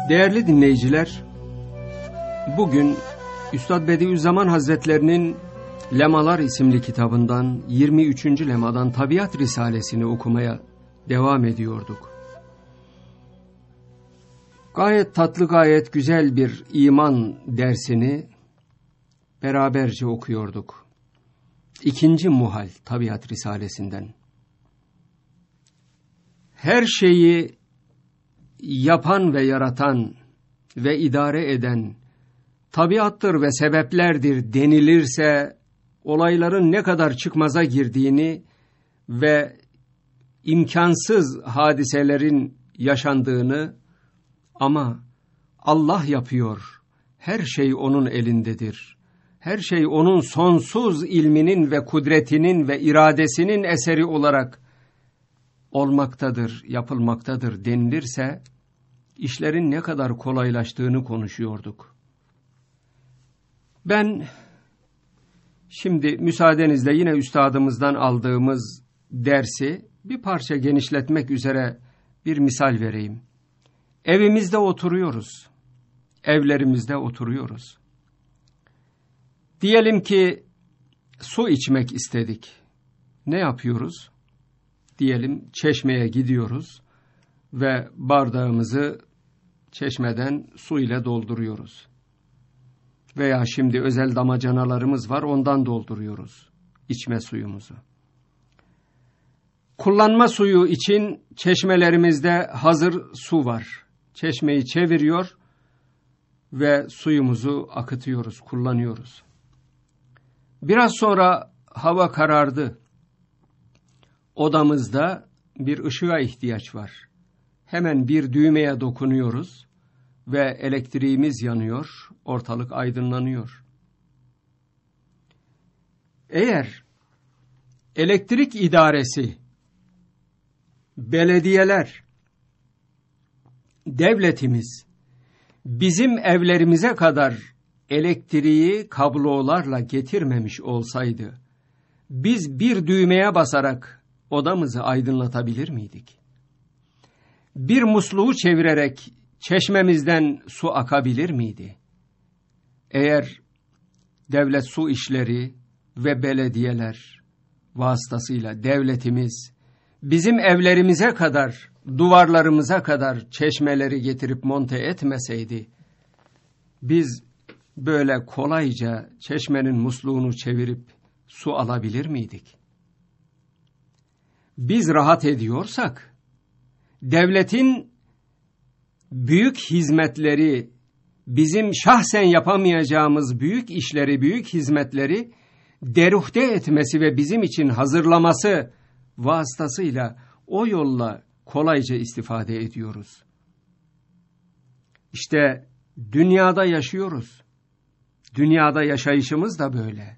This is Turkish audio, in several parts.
Değerli dinleyiciler, bugün Üstad Bediüzzaman Hazretlerinin Lemalar isimli kitabından 23. lemadan Tabiat Risalesini okumaya devam ediyorduk. Gayet tatlı, gayet güzel bir iman dersini beraberce okuyorduk. İkinci muhal Tabiat Risalesinden. Her şeyi yapan ve yaratan ve idare eden tabiattır ve sebeplerdir denilirse, olayların ne kadar çıkmaza girdiğini ve imkansız hadiselerin yaşandığını, ama Allah yapıyor, her şey onun elindedir, her şey onun sonsuz ilminin ve kudretinin ve iradesinin eseri olarak olmaktadır, yapılmaktadır denilirse, işlerin ne kadar kolaylaştığını konuşuyorduk. Ben şimdi müsaadenizle yine üstadımızdan aldığımız dersi bir parça genişletmek üzere bir misal vereyim. Evimizde oturuyoruz, evlerimizde oturuyoruz. Diyelim ki su içmek istedik. Ne yapıyoruz? Diyelim çeşmeye gidiyoruz ve bardağımızı çeşmeden su ile dolduruyoruz. Veya şimdi özel damacanalarımız var, ondan dolduruyoruz içme suyumuzu. Kullanma suyu için çeşmelerimizde hazır su var. Çeşmeyi çeviriyor ve suyumuzu akıtıyoruz, kullanıyoruz. Biraz sonra hava karardı. Odamızda bir ışığa ihtiyaç var. Hemen bir düğmeye dokunuyoruz ve elektriğimiz yanıyor, ortalık aydınlanıyor. Eğer elektrik idaresi, belediyeler, devletimiz bizim evlerimize kadar elektriği kablolarla getirmemiş olsaydı, biz bir düğmeye basarak odamızı aydınlatabilir miydik? Bir musluğu çevirerek çeşmemizden su akabilir miydi? Eğer devlet su işleri ve belediyeler vasıtasıyla devletimiz bizim evlerimize kadar, duvarlarımıza kadar çeşmeleri getirip monte etmeseydi, biz böyle kolayca çeşmenin musluğunu çevirip su alabilir miydik? Biz rahat ediyorsak, devletin büyük hizmetleri, bizim şahsen yapamayacağımız büyük işleri, büyük hizmetleri deruhte etmesi ve bizim için hazırlaması vasıtasıyla o yolla kolayca istifade ediyoruz. İşte dünyada yaşıyoruz. Dünyada yaşayışımız da böyle.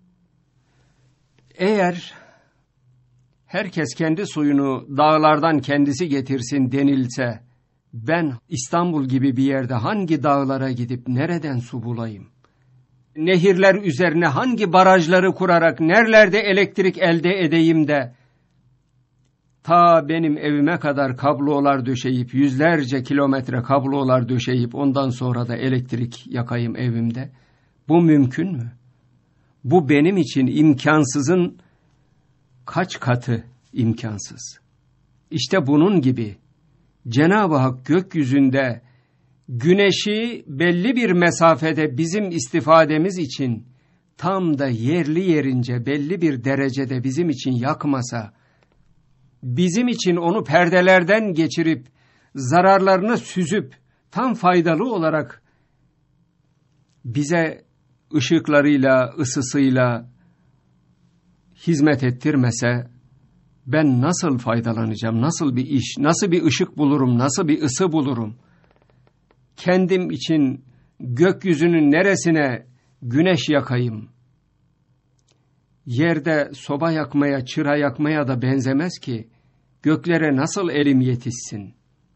Eğer herkes kendi suyunu dağlardan kendisi getirsin denilse, ben İstanbul gibi bir yerde hangi dağlara gidip nereden su bulayım? Nehirler üzerine hangi barajları kurarak nerelerde elektrik elde edeyim de ta benim evime kadar kablolar döşeyip, yüzlerce kilometre kablolar döşeyip ondan sonra da elektrik yakayım evimde? Bu mümkün mü? Bu benim için imkansızın kaç katı imkansız. İşte bunun gibi Cenab-ı Hak gökyüzünde güneşi belli bir mesafede bizim istifademiz için tam da yerli yerince belli bir derecede bizim için yakmasa, bizim için onu perdelerden geçirip zararlarını süzüp tam faydalı olarak bize ışıklarıyla, ısısıyla hizmet ettirmese, ben nasıl faydalanacağım, nasıl bir iş, nasıl bir ışık bulurum, nasıl bir ısı bulurum? Kendim için gökyüzünün neresine güneş yakayım? Yerde soba yakmaya, çıra yakmaya da benzemez ki, göklere nasıl elim yetişsin?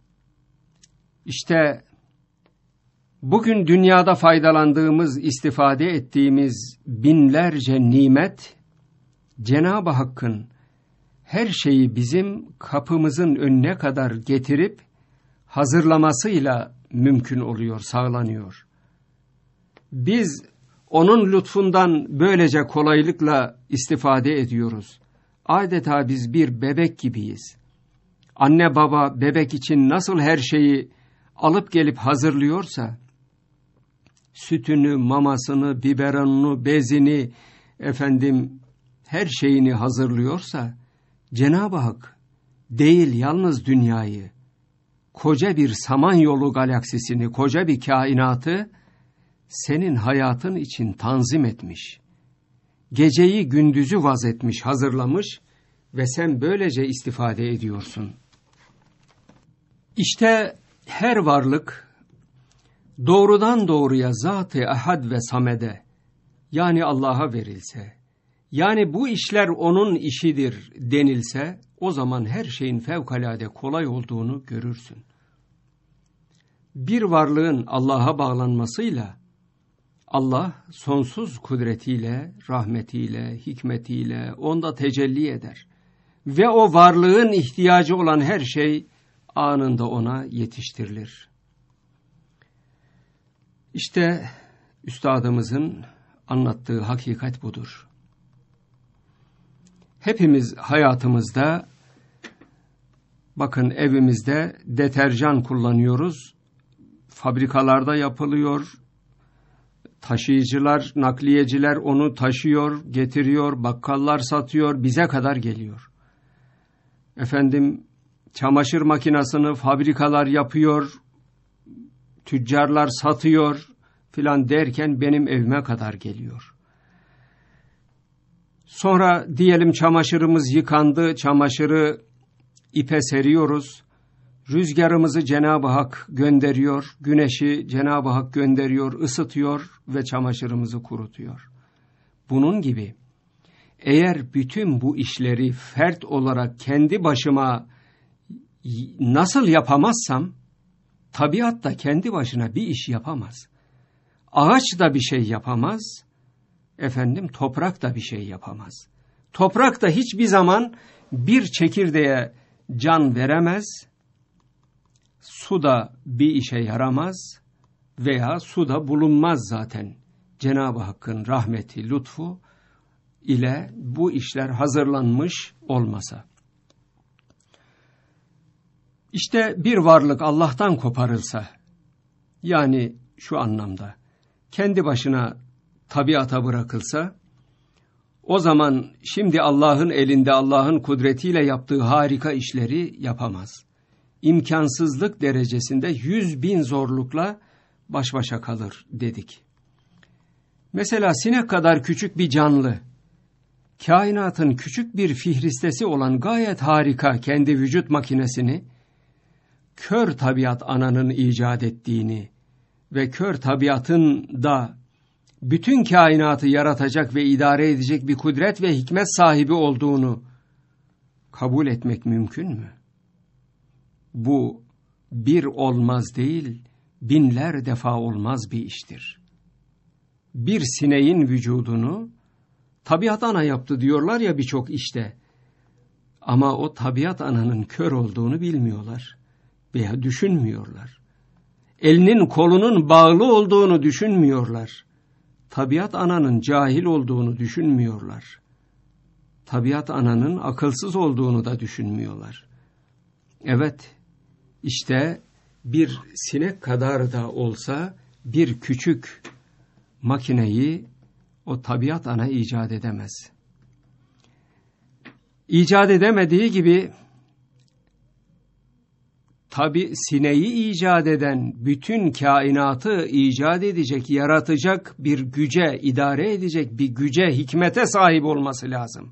İşte bugün dünyada faydalandığımız, istifade ettiğimiz binlerce nimet, Cenab-ı Hakk'ın her şeyi bizim kapımızın önüne kadar getirip hazırlamasıyla mümkün oluyor, sağlanıyor. Biz onun lütfundan böylece kolaylıkla istifade ediyoruz. Adeta biz bir bebek gibiyiz. Anne baba bebek için nasıl her şeyi alıp gelip hazırlıyorsa, sütünü, mamasını, biberonunu, bezini, her şeyini hazırlıyorsa, Cenab-ı Hak değil yalnız dünyayı, koca bir Samanyolu galaksisini, koca bir kainatı senin hayatın için tanzim etmiş. Geceyi gündüzü vaz etmiş, hazırlamış ve sen böylece istifade ediyorsun. İşte her varlık doğrudan doğruya Zat-ı Ahad ve Samed'e, yani Allah'a verilse, yani bu işler onun işidir denilse, o zaman her şeyin fevkalade kolay olduğunu görürsün. Bir varlığın Allah'a bağlanmasıyla, Allah sonsuz kudretiyle, rahmetiyle, hikmetiyle onda tecelli eder. Ve o varlığın ihtiyacı olan her şey anında ona yetiştirilir. İşte üstadımızın anlattığı hakikat budur. Hepimiz hayatımızda, bakın evimizde deterjan kullanıyoruz. Fabrikalarda yapılıyor. Taşıyıcılar, nakliyeciler onu taşıyor, getiriyor, bakkallar satıyor, bize kadar geliyor. Çamaşır makinesini fabrikalar yapıyor, tüccarlar satıyor filan derken benim evime kadar geliyor. Sonra diyelim çamaşırımız yıkandı, çamaşırı ipe seriyoruz. Rüzgarımızı Cenab-ı Hak gönderiyor, güneşi Cenab-ı Hak gönderiyor, ısıtıyor ve çamaşırımızı kurutuyor. Bunun gibi eğer bütün bu işleri fert olarak kendi başıma nasıl yapamazsam, tabiat da kendi başına bir iş yapamaz. Ağaç da bir şey yapamaz, toprak da bir şey yapamaz. Toprak da hiçbir zaman bir çekirdeğe can veremez, su da bir işe yaramaz veya su da bulunmaz zaten. Cenab-ı Hakk'ın rahmeti, lütfu ile bu işler hazırlanmış olmasa. İşte bir varlık Allah'tan koparılsa, yani şu anlamda, kendi başına tabiata bırakılsa, o zaman şimdi Allah'ın elinde, Allah'ın kudretiyle yaptığı harika işleri yapamaz. İmkansızlık derecesinde 100.000 zorlukla baş başa kalır dedik. Mesela sinek kadar küçük bir canlı, kainatın küçük bir fihristesi olan gayet harika kendi vücut makinesini, kör tabiat ananın icat ettiğini ve kör tabiatın da bütün kainatı yaratacak ve idare edecek bir kudret ve hikmet sahibi olduğunu kabul etmek mümkün mü? Bu bir olmaz değil, binler defa olmaz bir iştir. Bir sineğin vücudunu tabiat ana yaptı diyorlar ya birçok işte. Ama o tabiat ananın kör olduğunu bilmiyorlar veya düşünmüyorlar. Elinin kolunun bağlı olduğunu düşünmüyorlar. Tabiat ananın cahil olduğunu düşünmüyorlar. Tabiat ananın akılsız olduğunu da düşünmüyorlar. Evet, işte bir sinek kadar da olsa bir küçük makineyi o tabiat ana icat edemez. İcat edemediği gibi tabi sineği icat eden bütün kainatı icat edecek, yaratacak bir güce, idare edecek bir güce, hikmete sahip olması lazım.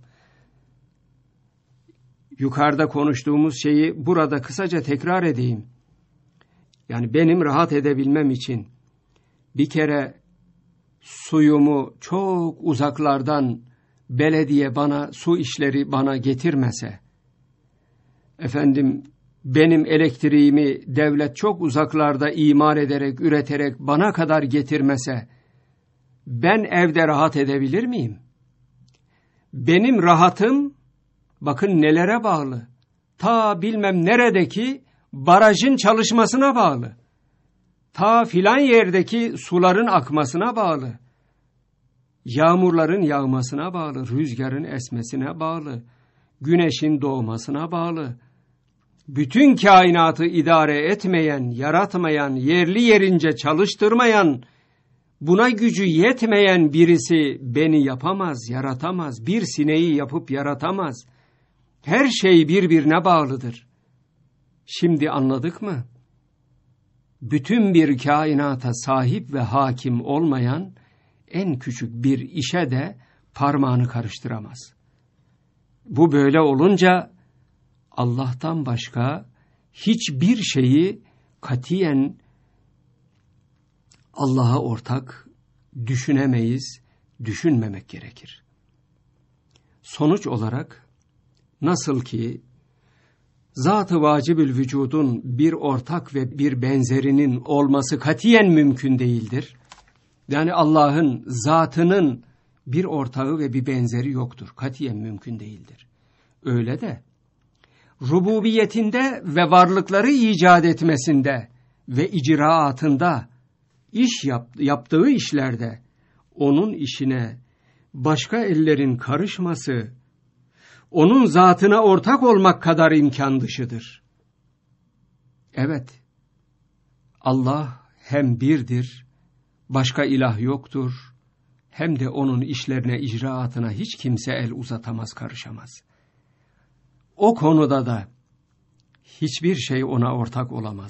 Yukarıda konuştuğumuz şeyi burada kısaca tekrar edeyim. Yani benim rahat edebilmem için bir kere suyumu çok uzaklardan belediye bana su işleri bana getirmese, benim elektriğimi devlet çok uzaklarda imar ederek, üreterek bana kadar getirmese, ben evde rahat edebilir miyim? Benim rahatım, bakın nelere bağlı? Ta bilmem neredeki barajın çalışmasına bağlı. ta filan yerdeki suların akmasına bağlı, yağmurların yağmasına bağlı, rüzgarın esmesine bağlı, güneşin doğmasına bağlı. Bütün kainatı idare etmeyen, yaratmayan, yerli yerince çalıştırmayan, buna gücü yetmeyen birisi beni yapamaz, yaratamaz. Bir sineği yapıp yaratamaz. Her şey birbirine bağlıdır. Şimdi anladık mı? Bütün bir kainata sahip ve hakim olmayan en küçük bir işe de parmağını karıştıramaz. Bu böyle olunca Allah'tan başka hiçbir şeyi katiyen Allah'a ortak düşünemeyiz, düşünmemek gerekir. Sonuç olarak nasıl ki zat-ı vacibül vücudun bir ortak ve bir benzerinin olması katiyen mümkün değildir. Yani Allah'ın zatının bir ortağı ve bir benzeri yoktur. Katiyen mümkün değildir. Öyle de rububiyetinde ve varlıkları icat etmesinde ve icraatında, yaptığı işlerde onun işine başka ellerin karışması, onun zatına ortak olmak kadar imkan dışıdır. Evet, Allah hem birdir, başka ilah yoktur, hem de onun işlerine, icraatına hiç kimse el uzatamaz, karışamaz. O konuda da hiçbir şey ona ortak olamaz.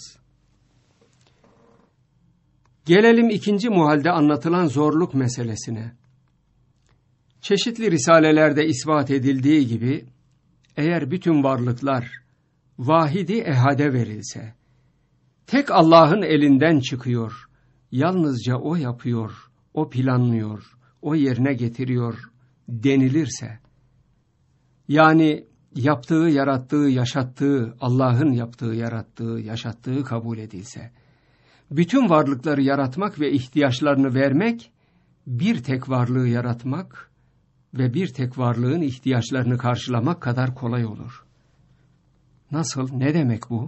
Gelelim ikinci muhalde anlatılan zorluk meselesine. Çeşitli risalelerde ispat edildiği gibi, eğer bütün varlıklar vahidi ehade verilse, tek Allah'ın elinden çıkıyor, yalnızca O yapıyor, O planlıyor, O yerine getiriyor denilirse, yani yaptığı, yarattığı, yaşattığı, Allah'ın yaptığı, yarattığı, yaşattığı kabul edilse, bütün varlıkları yaratmak ve ihtiyaçlarını vermek, bir tek varlığı yaratmak ve bir tek varlığın ihtiyaçlarını karşılamak kadar kolay olur. Nasıl? Ne demek bu?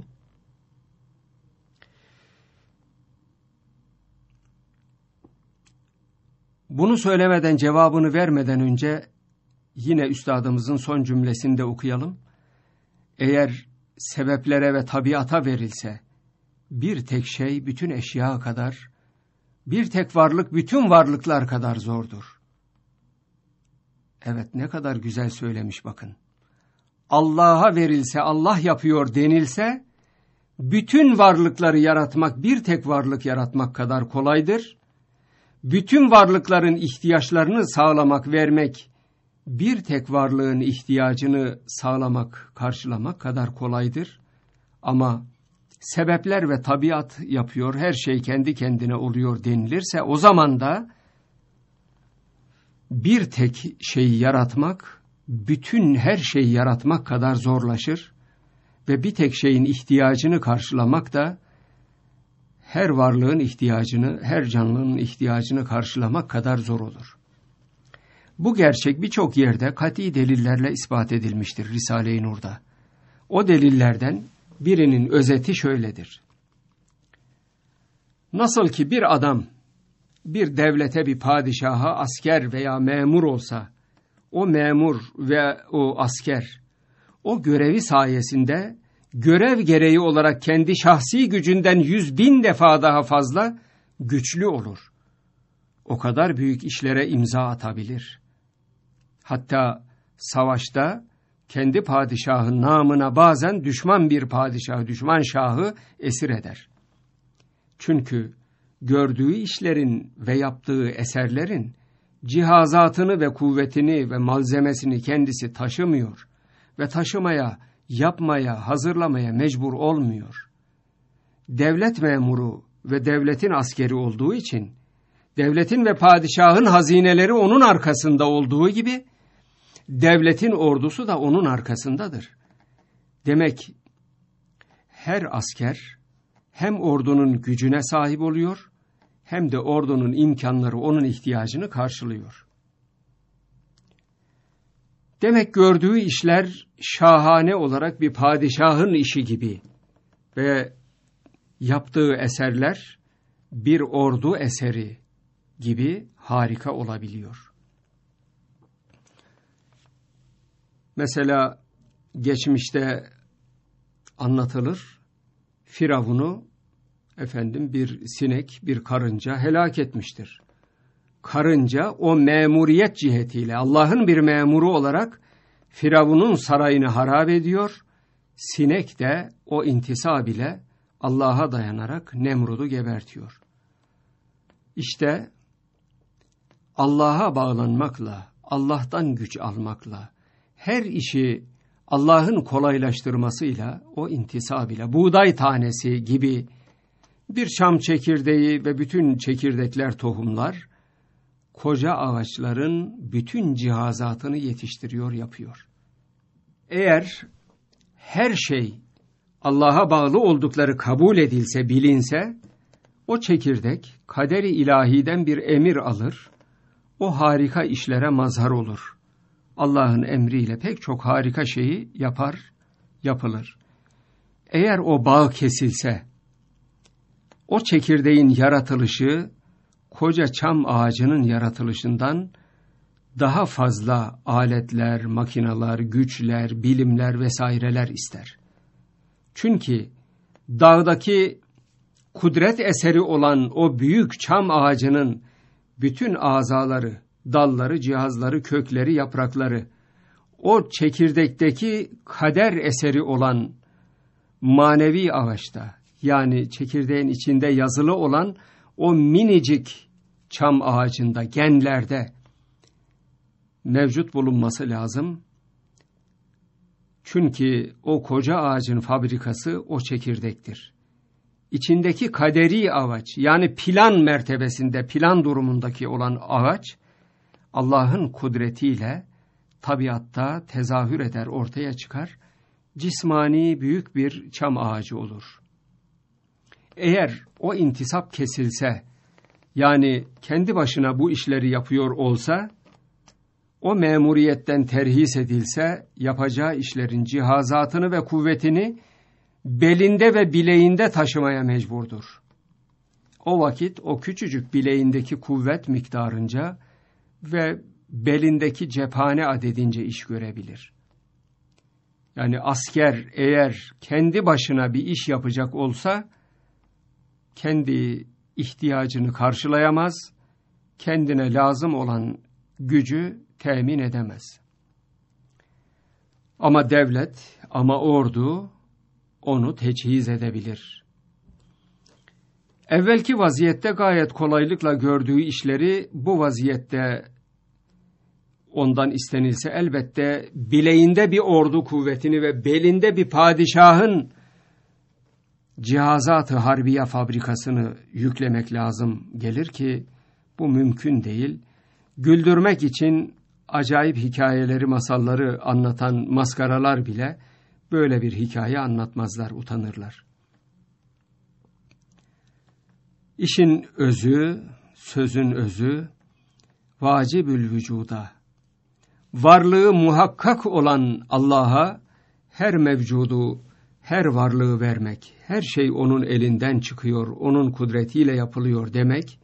Bunu söylemeden, cevabını vermeden önce yine üstadımızın son cümlesini de okuyalım. Eğer sebeplere ve tabiata verilse, bir tek şey bütün eşya kadar, bir tek varlık bütün varlıklar kadar zordur. Evet, ne kadar güzel söylemiş bakın. Allah'a verilse, Allah yapıyor denilse, bütün varlıkları yaratmak, bir tek varlık yaratmak kadar kolaydır. Bütün varlıkların ihtiyaçlarını sağlamak, vermek, bir tek varlığın ihtiyacını sağlamak, karşılamak kadar kolaydır. Ama sebepler ve tabiat yapıyor, her şey kendi kendine oluyor denilirse, o zaman da bir tek şeyi yaratmak, bütün her şeyi yaratmak kadar zorlaşır ve bir tek şeyin ihtiyacını karşılamak da her varlığın ihtiyacını, her canlının ihtiyacını karşılamak kadar zor olur. Bu gerçek birçok yerde kat'i delillerle ispat edilmiştir Risale-i Nur'da. O delillerden birinin özeti şöyledir. Nasıl ki bir adam bir devlete, bir padişaha asker veya memur olsa, o memur ve o asker o görevi sayesinde görev gereği olarak kendi şahsi gücünden 100.000 defa daha fazla güçlü olur. O kadar büyük işlere imza atabilir. Hatta savaşta kendi padişahın namına bazen düşman bir padişahı, düşman şahı esir eder. Çünkü gördüğü işlerin ve yaptığı eserlerin cihazatını ve kuvvetini ve malzemesini kendisi taşımıyor ve taşımaya, yapmaya, hazırlamaya mecbur olmuyor. Devlet memuru ve devletin askeri olduğu için, devletin ve padişahın hazineleri onun arkasında olduğu gibi, devletin ordusu da onun arkasındadır. Demek her asker hem ordunun gücüne sahip oluyor, hem de ordunun imkanları onun ihtiyacını karşılıyor. Demek gördüğü işler şahane olarak bir padişahın işi gibi ve yaptığı eserler bir ordu eseri gibi harika olabiliyor. Mesela geçmişte anlatılır, Firavun'u bir sinek, bir karınca helak etmiştir. Karınca o memuriyet cihetiyle Allah'ın bir memuru olarak Firavun'un sarayını harap ediyor. Sinek de o intisab ile Allah'a dayanarak Nemrud'u gebertiyor. İşte Allah'a bağlanmakla, Allah'tan güç almakla, her işi Allah'ın kolaylaştırmasıyla, o intisab ile buğday tanesi gibi bir çam çekirdeği ve bütün çekirdekler, tohumlar, koca ağaçların bütün cihazatını yetiştiriyor, yapıyor. Eğer her şey Allah'a bağlı oldukları kabul edilse, bilinse, o çekirdek kader-i ilahiden bir emir alır, o harika işlere mazhar olur. Allah'ın emriyle pek çok harika şeyi yapılır. Eğer o bağ kesilse, o çekirdeğin yaratılışı, koca çam ağacının yaratılışından daha fazla aletler, makineler, güçler, bilimler vesaireler ister. Çünkü dağdaki kudret eseri olan o büyük çam ağacının bütün azaları, dalları, cihazları, kökleri, yaprakları, o çekirdekteki kader eseri olan manevi ağaçta, yani çekirdeğin içinde yazılı olan o minicik çam ağacında, genlerde mevcut bulunması lazım. Çünkü o koca ağacın fabrikası o çekirdektir. İçindeki kaderi ağaç, yani plan mertebesinde, plan durumundaki olan ağaç, Allah'ın kudretiyle tabiatta tezahür eder, ortaya çıkar, cismani büyük bir çam ağacı olur. Eğer o intisap kesilse, yani kendi başına bu işleri yapıyor olsa, o memuriyetten terhis edilse, yapacağı işlerin cihazatını ve kuvvetini belinde ve bileğinde taşımaya mecburdur. O vakit o küçücük bileğindeki kuvvet miktarınca ve belindeki cephane adedince iş görebilir. Yani asker eğer kendi başına bir iş yapacak olsa, kendi ihtiyacını karşılayamaz, kendine lazım olan gücü temin edemez. Ama devlet, ama ordu onu teçhiz edebilir. Evvelki vaziyette gayet kolaylıkla gördüğü işleri bu vaziyette ondan istenilse elbette bileğinde bir ordu kuvvetini ve belinde bir padişahın cihazat-ı harbiye fabrikasını yüklemek lazım gelir ki bu mümkün değil. Güldürmek için acayip hikayeleri, masalları anlatan maskaralar bile böyle bir hikaye anlatmazlar, utanırlar. İşin özü, sözün özü, vacibül vücuda, varlığı muhakkak olan Allah'a her mevcudu, her varlığı vermek, her şey onun elinden çıkıyor, onun kudretiyle yapılıyor demek,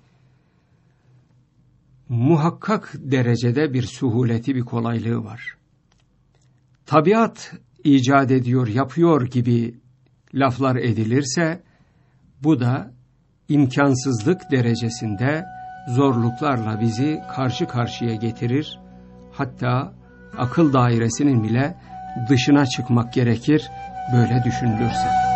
muhakkak derecede bir suhuleti, bir kolaylığı var. Tabiat icat ediyor, yapıyor gibi laflar edilirse, bu da imkansızlık derecesinde zorluklarla bizi karşı karşıya getirir. Hatta akıl dairesinin bile dışına çıkmak gerekir böyle düşünülürse.